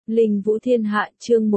Linh Vũ Thiên Hạ chương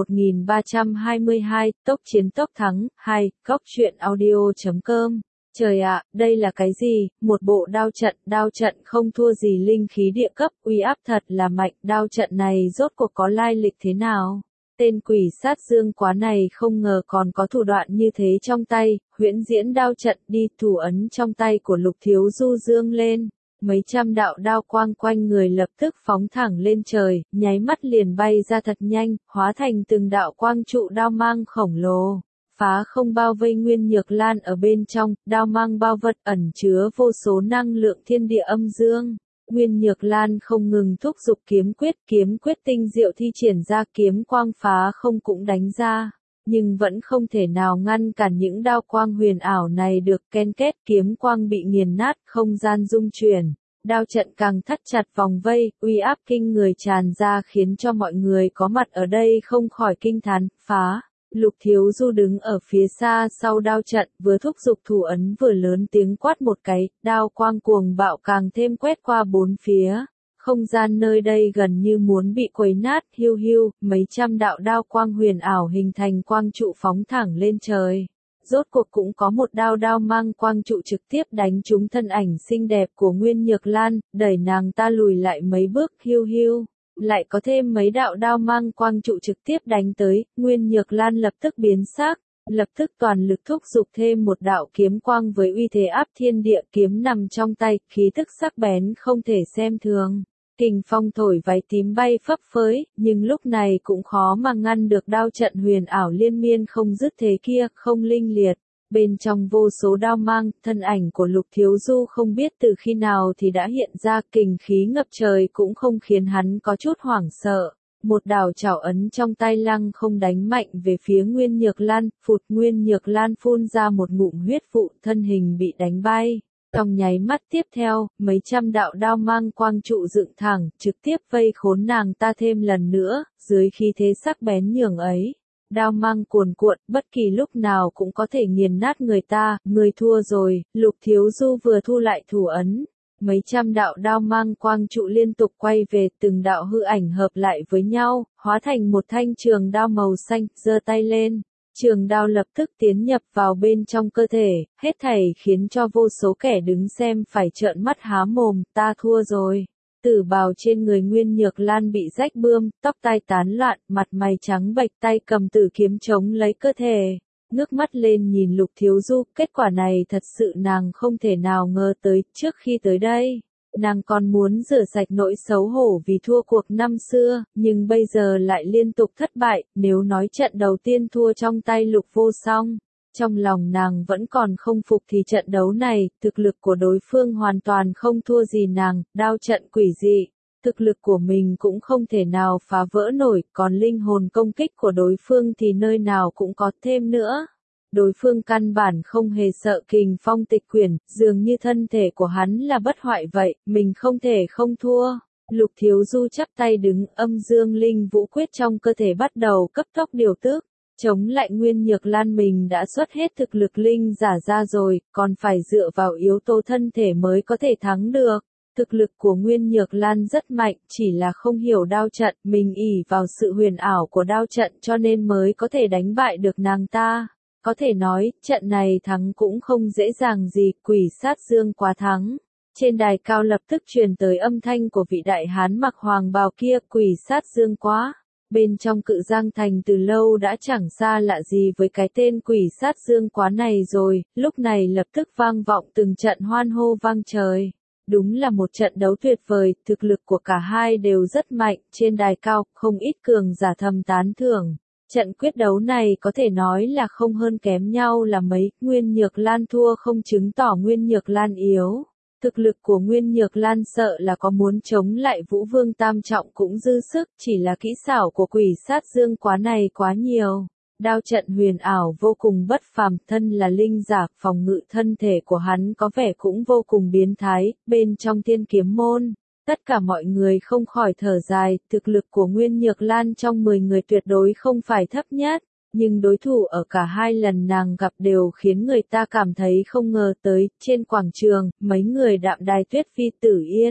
1322, tốc chiến tốc thắng, 2, góc truyện audio.com. Trời ạ, đây là cái gì? Một bộ đao trận không thua gì linh khí địa cấp, uy áp thật là mạnh, đao trận này rốt cuộc có lai lịch thế nào? Tên quỷ sát dương quá này không ngờ còn có thủ đoạn như thế trong tay, huyễn diễn đao trận đi, thủ ấn trong tay của Lục Thiếu Du dương lên. Mấy trăm đạo đao quang quanh người lập tức phóng thẳng lên trời, nháy mắt liền bay ra thật nhanh, hóa thành từng đạo quang trụ đao mang khổng lồ. Phá không bao vây Nguyên Nhược Lan ở bên trong, đao mang bao vật ẩn chứa vô số năng lượng thiên địa âm dương. Nguyên Nhược Lan không ngừng thúc giục kiếm quyết tinh diệu thi triển ra, kiếm quang phá không cũng đánh ra. Nhưng vẫn không thể nào ngăn cản những đao quang huyền ảo này được, ken két, kiếm quang bị nghiền nát, không gian rung chuyển. Đao trận càng thắt chặt vòng vây, uy áp kinh người tràn ra khiến cho mọi người có mặt ở đây không khỏi kinh thán, phá. Lục Thiếu Du đứng ở phía xa sau đao trận, vừa thúc giục thủ ấn vừa lớn tiếng quát một cái, đao quang cuồng bạo càng thêm quét qua bốn phía. Không gian nơi đây gần như muốn bị quấy nát, hiu hiu, mấy trăm đạo đao quang huyền ảo hình thành quang trụ phóng thẳng lên trời. Rốt cuộc cũng có một đao mang quang trụ trực tiếp đánh trúng thân ảnh xinh đẹp của Nguyên Nhược Lan, đẩy nàng ta lùi lại mấy bước, hiu hiu. Lại có thêm mấy đạo đao mang quang trụ trực tiếp đánh tới, Nguyên Nhược Lan lập tức biến sắc, lập tức toàn lực thúc giục thêm một đạo kiếm quang với uy thế áp thiên địa, kiếm nằm trong tay, khí tức sắc bén không thể xem thường. Kình phong thổi váy tím bay phấp phới, nhưng lúc này cũng khó mà ngăn được đao trận huyền ảo liên miên không dứt thế kia, không linh liệt. Bên trong vô số đao mang, thân ảnh của Lục Thiếu Du không biết từ khi nào thì đã hiện ra, kình khí ngập trời cũng không khiến hắn có chút hoảng sợ. Một đào chảo ấn trong tay lăng không đánh mạnh về phía Nguyên Nhược Lan, phụt, Nguyên Nhược Lan phun ra một ngụm huyết vụ, thân hình bị đánh bay. Trong nháy mắt tiếp theo, mấy trăm đạo đao mang quang trụ dựng thẳng, trực tiếp vây khốn nàng ta thêm lần nữa, dưới khí thế sắc bén nhường ấy. Đao mang cuồn cuộn, bất kỳ lúc nào cũng có thể nghiền nát người ta, người thua rồi. Lục Thiếu Du vừa thu lại thủ ấn. Mấy trăm đạo đao mang quang trụ liên tục quay về, từng đạo hư ảnh hợp lại với nhau, hóa thành một thanh trường đao màu xanh, giơ tay lên. Trường đao lập tức tiến nhập vào bên trong cơ thể, hết thảy khiến cho vô số kẻ đứng xem phải trợn mắt há mồm, ta thua rồi. Tử bào trên người Nguyên Nhược Lan bị rách bươm, tóc tai tán loạn, mặt mày trắng bệch, tay cầm tử kiếm chống lấy cơ thể. Ngước mắt lên nhìn Lục Thiếu Du, kết quả này thật sự nàng không thể nào ngờ tới, trước khi tới đây. Nàng còn muốn rửa sạch nỗi xấu hổ vì thua cuộc năm xưa, nhưng bây giờ lại liên tục thất bại, nếu nói trận đầu tiên thua trong tay Lục Vô Song. Trong lòng nàng vẫn còn không phục thì trận đấu này, thực lực của đối phương hoàn toàn không thua gì nàng, đao trận quỷ dị. Thực lực của mình cũng không thể nào phá vỡ nổi, còn linh hồn công kích của đối phương thì nơi nào cũng có thêm nữa. Đối phương căn bản không hề sợ kình phong tịch quyển, dường như thân thể của hắn là bất hoại vậy, mình không thể không thua. Lục Thiếu Du chắp tay đứng, âm dương linh vũ quyết trong cơ thể bắt đầu cấp tốc điều tức. Chống lại Nguyên Nhược Lan mình đã xuất hết thực lực linh giả ra rồi, còn phải dựa vào yếu tố thân thể mới có thể thắng được. Thực lực của Nguyên Nhược Lan rất mạnh, chỉ là không hiểu đao trận, mình ỷ vào sự huyền ảo của đao trận cho nên mới có thể đánh bại được nàng ta. Có thể nói, trận này thắng cũng không dễ dàng gì, quỷ sát dương quá thắng. Trên đài cao lập tức truyền tới âm thanh của vị đại hán mặc hoàng bào kia, quỷ sát dương quá. Bên trong Cự Giang Thành từ lâu đã chẳng xa lạ gì với cái tên quỷ sát dương quá này rồi, lúc này lập tức vang vọng từng trận hoan hô vang trời. Đúng là một trận đấu tuyệt vời, thực lực của cả hai đều rất mạnh, trên đài cao, không ít cường giả thầm tán thưởng. Trận quyết đấu này có thể nói là không hơn kém nhau là mấy, Nguyên Nhược Lan thua không chứng tỏ Nguyên Nhược Lan yếu. Thực lực của Nguyên Nhược Lan sợ là có muốn chống lại Vũ Vương Tam Trọng cũng dư sức, chỉ là kỹ xảo của quỷ sát dương quá này quá nhiều. Đao trận huyền ảo vô cùng bất phàm, thân là linh giả, phòng ngự thân thể của hắn có vẻ cũng vô cùng biến thái, bên trong Thiên Kiếm Môn. Tất cả mọi người không khỏi thở dài, thực lực của Nguyên Nhược Lan trong 10 người tuyệt đối không phải thấp nhất. Nhưng đối thủ ở cả hai lần nàng gặp đều khiến người ta cảm thấy không ngờ tới. Trên quảng trường, mấy người Đạm Đài Tuyết Phi Tử Yên,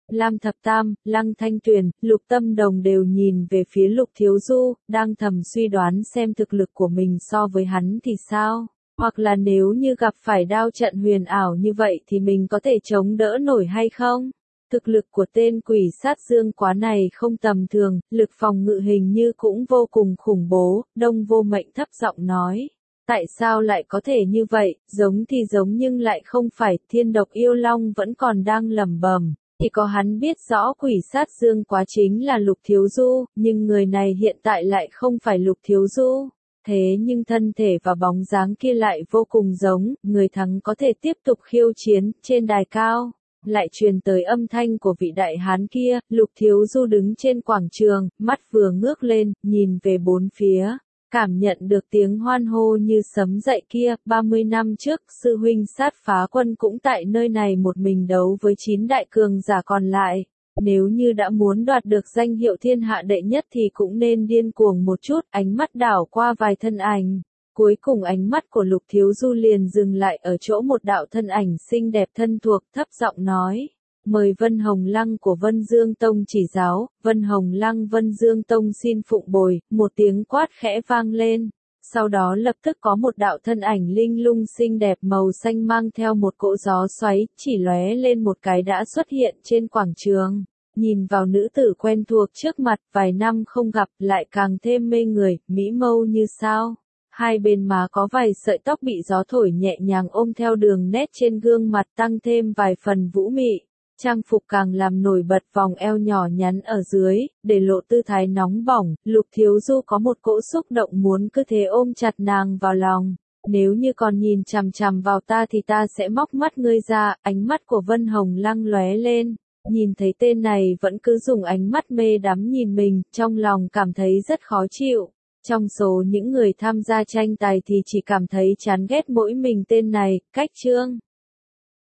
Lam Thập Tam, Lăng Thanh Tuyền, Lục Tâm Đồng đều nhìn về phía Lục Thiếu Du, đang thầm suy đoán xem thực lực của mình so với hắn thì sao. Hoặc là nếu như gặp phải đao trận huyền ảo như vậy thì mình có thể chống đỡ nổi hay không? Thực lực của tên quỷ sát dương quá này không tầm thường, lực phòng ngự hình như cũng vô cùng khủng bố, Đông Vô Mệnh thấp giọng nói. Tại sao lại có thể như vậy, giống thì giống nhưng lại không phải, Thiên Độc Yêu Long vẫn còn đang lẩm bẩm. Thì có hắn biết rõ quỷ sát dương quá chính là Lục Thiếu Du, nhưng người này hiện tại lại không phải Lục Thiếu Du. Thế nhưng thân thể và bóng dáng kia lại vô cùng giống, người thắng có thể tiếp tục khiêu chiến, trên đài cao. Lại truyền tới âm thanh của vị đại hán kia, Lục Thiếu Du đứng trên quảng trường, mắt vừa ngước lên, nhìn về bốn phía. Cảm nhận được tiếng hoan hô như sấm dậy kia, 30 năm trước, sư huynh Sát Phá Quân cũng tại nơi này một mình đấu với 9 đại cường giả còn lại. Nếu như đã muốn đoạt được danh hiệu thiên hạ đệ nhất thì cũng nên điên cuồng một chút, ánh mắt đảo qua vài thân ảnh. Cuối cùng ánh mắt của Lục Thiếu Du liền dừng lại ở chỗ một đạo thân ảnh xinh đẹp thân thuộc, thấp giọng nói. Mời Vân Hồng Lăng của Vân Dương Tông chỉ giáo, Vân Hồng Lăng Vân Dương Tông xin phụng bồi, một tiếng quát khẽ vang lên. Sau đó lập tức có một đạo thân ảnh linh lung xinh đẹp màu xanh mang theo một cỗ gió xoáy, chỉ lóe lên một cái đã xuất hiện trên quảng trường. Nhìn vào nữ tử quen thuộc trước mặt, vài năm không gặp, lại càng thêm mê người, mỹ mâu như sao. Hai bên má có vài sợi tóc bị gió thổi nhẹ nhàng ôm theo đường nét trên gương mặt tăng thêm vài phần vũ mị. Trang phục càng làm nổi bật vòng eo nhỏ nhắn ở dưới, để lộ tư thái nóng bỏng, Lục Thiếu Du có một cỗ xúc động muốn cứ thế ôm chặt nàng vào lòng. Nếu như còn nhìn chằm chằm vào ta thì ta sẽ móc mắt ngươi ra, ánh mắt của Vân Hồng Lăng lóe lên. Nhìn thấy tên này vẫn cứ dùng ánh mắt mê đắm nhìn mình, trong lòng cảm thấy rất khó chịu. Trong số những người tham gia tranh tài thì chỉ cảm thấy chán ghét mỗi mình tên này, cách chương.